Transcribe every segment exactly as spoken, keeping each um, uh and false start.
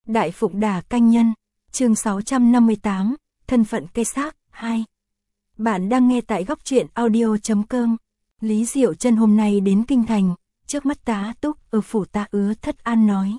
Đại Phụng Đà Canh Nhân, chương sáu trăm năm mươi tám, thân phận cây xác, hai. Bạn đang nghe tại góc truyện audio.com. Lý Diệu Chân hôm nay đến Kinh Thành, trước mắt tá túc ở phủ tá ứa Thất An nói.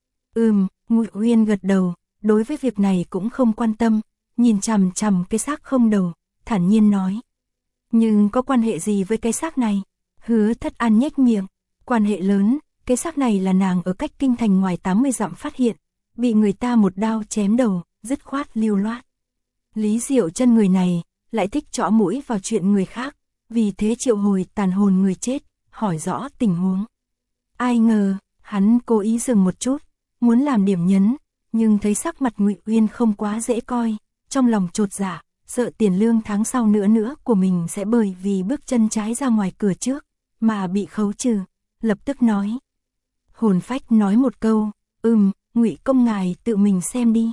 Ừm, Ngụy Uyên gật đầu, đối với việc này cũng không quan tâm, nhìn chằm chằm cái xác không đầu, thản nhiên nói. Nhưng có quan hệ gì với cái xác này? Hứa Thất An nhếch miệng, quan hệ lớn, cái xác này là nàng ở cách Kinh Thành ngoài tám mươi dặm phát hiện, bị người ta một đao chém đầu, dứt khoát lưu loát. Lý Diệu Chân người này, lại thích chõ mũi vào chuyện người khác, vì thế triệu hồi tàn hồn người chết, hỏi rõ tình huống. Ai ngờ, hắn cố ý dừng một chút, muốn làm điểm nhấn, nhưng thấy sắc mặt Ngụy Uyên không quá dễ coi, trong lòng chột dạ, sợ tiền lương tháng sau nữa nữa của mình sẽ bởi vì bước chân trái ra ngoài cửa trước, mà bị khấu trừ, lập tức nói. Hồn phách nói một câu, ừm, Ngụy công ngài tự mình xem đi.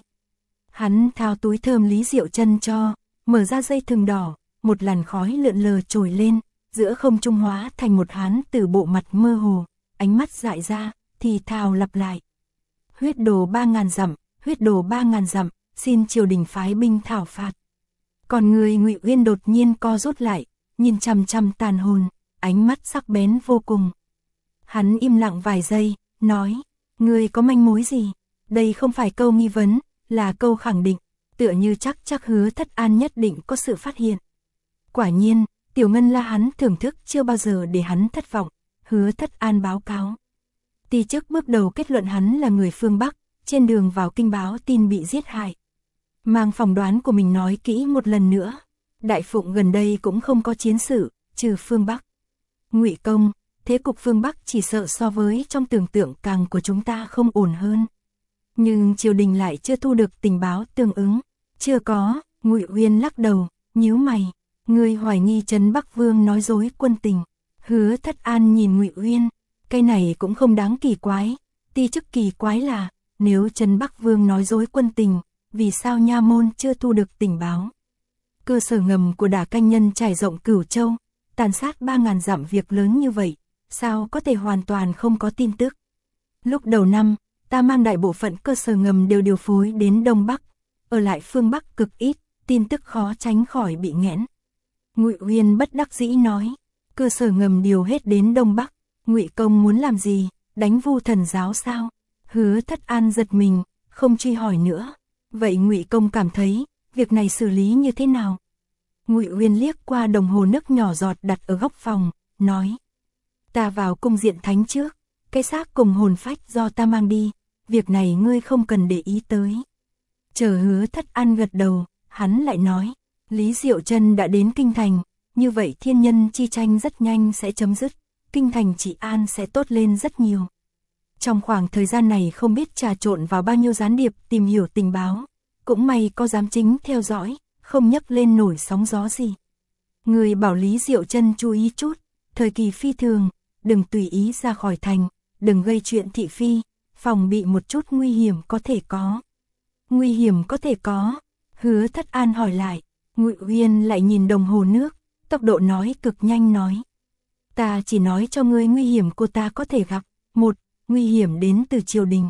Hắn thao túi thơm Lý Diệu Chân cho, mở ra dây thừng đỏ, một làn khói lượn lờ trồi lên, giữa không trung hóa thành một hán tử bộ mặt mơ hồ, ánh mắt dại ra, thì thào lặp lại. Huyết đồ ba ngàn dặm, huyết đồ ba ngàn dặm, xin triều đình phái binh thảo phạt. Còn người Ngụy Uyên đột nhiên co rút lại, nhìn chằm chằm tàn hồn, ánh mắt sắc bén vô cùng. Hắn im lặng vài giây, nói, ngươi có manh mối gì? Đây không phải câu nghi vấn, là câu khẳng định, tựa như chắc chắc Hứa Thất An nhất định có sự phát hiện. Quả nhiên, Tiểu Ngân La hắn thưởng thức chưa bao giờ để hắn thất vọng, Hứa Thất An báo cáo. Ti chức bước đầu kết luận hắn là người phương Bắc, trên đường vào kinh báo tin bị giết hại. Mang phỏng đoán của mình nói kỹ một lần nữa, Đại Phụng gần đây cũng không có chiến sự, trừ phương Bắc. Ngụy công, thế cục phương Bắc chỉ sợ so với trong tưởng tượng càng của chúng ta không ổn hơn. Nhưng triều đình lại chưa thu được tình báo tương ứng. Chưa có, Ngụy Uyên lắc đầu, nhíu mày. Ngươi hoài nghi Trấn Bắc Vương nói dối quân tình. Hứa Thất An nhìn Ngụy Uyên, cái này cũng không đáng kỳ quái. Ti chức kỳ quái là, nếu Trấn Bắc Vương nói dối quân tình, vì sao nha môn chưa thu được tình báo? Cơ sở ngầm của Đả Canh Nhân trải rộng Cửu Châu, tàn sát ba ngàn dặm việc lớn như vậy, sao có thể hoàn toàn không có tin tức? Lúc đầu năm, ta mang đại bộ phận cơ sở ngầm đều điều phối đến Đông Bắc, ở lại phương Bắc cực ít, tin tức khó tránh khỏi bị nghẽn. Ngụy Uyên bất đắc dĩ nói, cơ sở ngầm điều hết đến Đông Bắc, Ngụy công muốn làm gì, đánh Vu Thần giáo sao? Hứa Thất An giật mình, không truy hỏi nữa. Vậy Ngụy công cảm thấy, việc này xử lý như thế nào? Ngụy Uyên liếc qua đồng hồ nước nhỏ giọt đặt ở góc phòng, nói, ta vào cung diện thánh trước, cái xác cùng hồn phách do ta mang đi, việc này ngươi không cần để ý tới. Chờ Hứa Thất An gật đầu, hắn lại nói, Lý Diệu Chân đã đến Kinh Thành, như vậy thiên nhân chi tranh rất nhanh sẽ chấm dứt, Kinh Thành trị an sẽ tốt lên rất nhiều. Trong khoảng thời gian này không biết trà trộn vào bao nhiêu gián điệp tìm hiểu tình báo, cũng may có giám chính theo dõi, không nhấc lên nổi sóng gió gì. Người bảo Lý Diệu Chân chú ý chút, thời kỳ phi thường, đừng tùy ý ra khỏi thành, đừng gây chuyện thị phi, phòng bị một chút nguy hiểm có thể có. Nguy hiểm có thể có, Hứa Thất An hỏi lại, Ngụy Uyên lại nhìn đồng hồ nước, tốc độ nói cực nhanh nói. Ta chỉ nói cho ngươi nguy hiểm cô ta có thể gặp, một, nguy hiểm đến từ triều đình.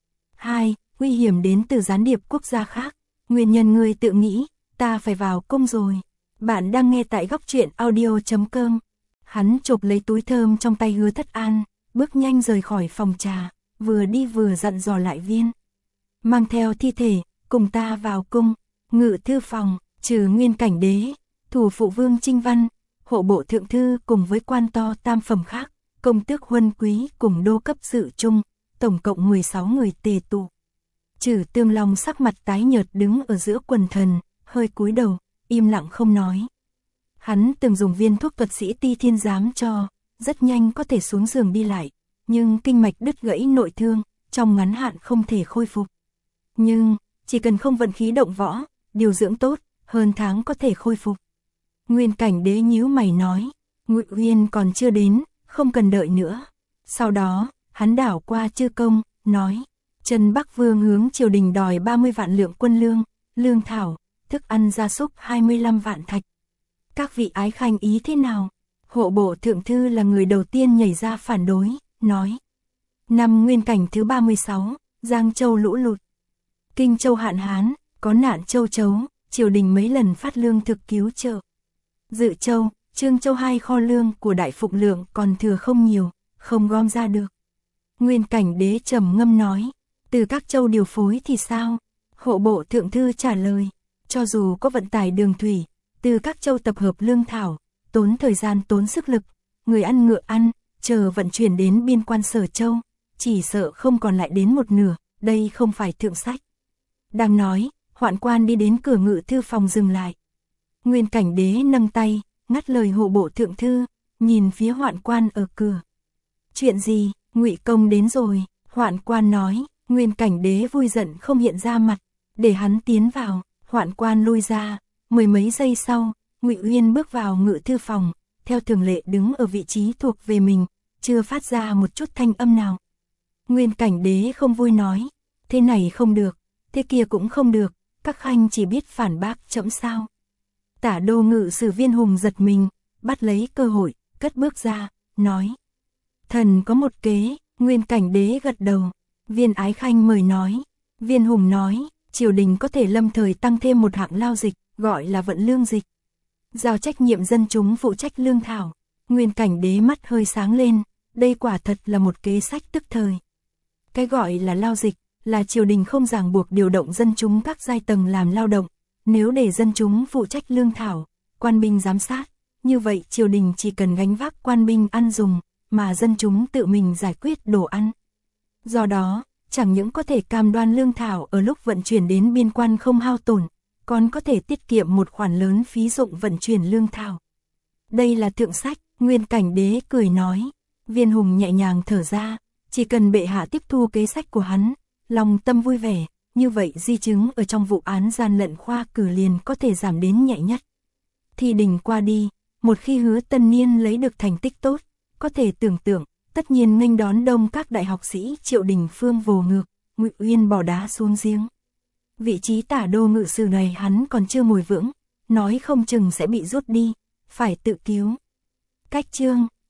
Hai, nguy hiểm đến từ gián điệp quốc gia khác, nguyên nhân ngươi tự nghĩ, ta phải vào cung rồi. Bạn đang nghe tại góc truyện audio.com. Hắn chộp lấy túi thơm trong tay Hứa Thất An, bước nhanh rời khỏi phòng trà, vừa đi vừa dặn dò lại viên. Mang theo thi thể, cùng ta vào cung, ngự thư phòng, trừ Nguyên Cảnh Đế, thủ phụ Vương Trinh Văn, hộ bộ thượng thư cùng với quan to tam phẩm khác, công tước huân quý cùng đô cấp sự chung, tổng cộng mười sáu người tề tụ. Trừ Tương Long sắc mặt tái nhợt đứng ở giữa quần thần, hơi cúi đầu, im lặng không nói. Hắn từng dùng viên thuốc thuật sĩ Ti Thiên Giám cho, rất nhanh có thể xuống giường đi lại, nhưng kinh mạch đứt gãy nội thương, trong ngắn hạn không thể khôi phục. Nhưng, chỉ cần không vận khí động võ, điều dưỡng tốt, hơn tháng có thể khôi phục. Nguyên Cảnh Đế nhíu mày nói, Ngụy Uyên còn chưa đến, không cần đợi nữa. Sau đó, hắn đảo qua chư công, nói, Trấn Bắc Vương hướng triều đình đòi ba mươi vạn lượng quân lương, lương thảo, thức ăn gia súc hai mươi lăm vạn thạch. Các vị ái khanh ý thế nào? Hộ bộ thượng thư là người đầu tiên nhảy ra phản đối, nói. Năm Nguyên Cảnh thứ ba mươi sáu, Giang Châu lũ lụt, Kinh Châu hạn hán, có nạn châu chấu, triều đình mấy lần phát lương thực cứu trợ. Dự Châu, Trương Châu hai kho lương của Đại Phụng Lượng còn thừa không nhiều, không gom ra được. Nguyên Cảnh Đế trầm ngâm nói, từ các châu điều phối thì sao? Hộ bộ thượng thư trả lời, cho dù có vận tải đường thủy, từ các châu tập hợp lương thảo, tốn thời gian tốn sức lực, người ăn ngựa ăn, chờ vận chuyển đến biên quan Sở Châu, chỉ sợ không còn lại đến một nửa, đây không phải thượng sách. Đang nói, Hoạn Quan đi đến cửa ngự thư phòng dừng lại. Nguyên Cảnh Đế nâng tay, ngắt lời hộ bộ thượng thư, nhìn phía Hoạn Quan ở cửa. Chuyện gì? Ngụy công đến rồi, Hoạn Quan nói. Nguyên Cảnh Đế vui giận không hiện ra mặt, để hắn tiến vào. Hoạn Quan lui ra, mười mấy giây sau, Ngụy Uyên bước vào ngự thư phòng, theo thường lệ đứng ở vị trí thuộc về mình, chưa phát ra một chút thanh âm nào. Nguyên Cảnh Đế không vui nói, thế này không được, thế kia cũng không được, các khanh chỉ biết phản bác trẫm sao? Tả đô ngự sử Viên Hùng giật mình, bắt lấy cơ hội, cất bước ra, nói: thần có một kế. Nguyên Cảnh Đế gật đầu. Viên Ái Khanh mời nói. Viên Hùng nói, triều đình có thể lâm thời tăng thêm một hạng lao dịch, gọi là vận lương dịch, giao trách nhiệm dân chúng phụ trách lương thảo. Nguyên Cảnh Đế mắt hơi sáng lên, đây quả thật là một kế sách tức thời. Cái gọi là lao dịch, là triều đình không ràng buộc điều động dân chúng các giai tầng làm lao động, nếu để dân chúng phụ trách lương thảo, quan binh giám sát, như vậy triều đình chỉ cần gánh vác quan binh ăn dùng, mà dân chúng tự mình giải quyết đồ ăn. Do đó, chẳng những có thể cam đoan lương thảo ở lúc vận chuyển đến biên quan không hao tổn, còn có thể tiết kiệm một khoản lớn phí dụng vận chuyển lương thảo. Đây là thượng sách. Nguyên Cảnh Đế cười nói. Viên Hùng nhẹ nhàng thở ra, chỉ cần bệ hạ tiếp thu kế sách của hắn, lòng tâm vui vẻ, như vậy di chứng ở trong vụ án gian lận khoa cử liền có thể giảm đến nhẹ nhất. Thi đình qua đi, một khi Hứa Tân Niên lấy được thành tích tốt, có thể tưởng tượng, tất nhiên nghênh đón đông các đại học sĩ Triệu Đình Phương vồ ngược, Ngụy Uyên bỏ đá xuống giếng. Vị trí tả đô ngự sử này hắn còn chưa ngồi vững, nói không chừng sẽ bị rút đi, phải tự cứu. Cách chương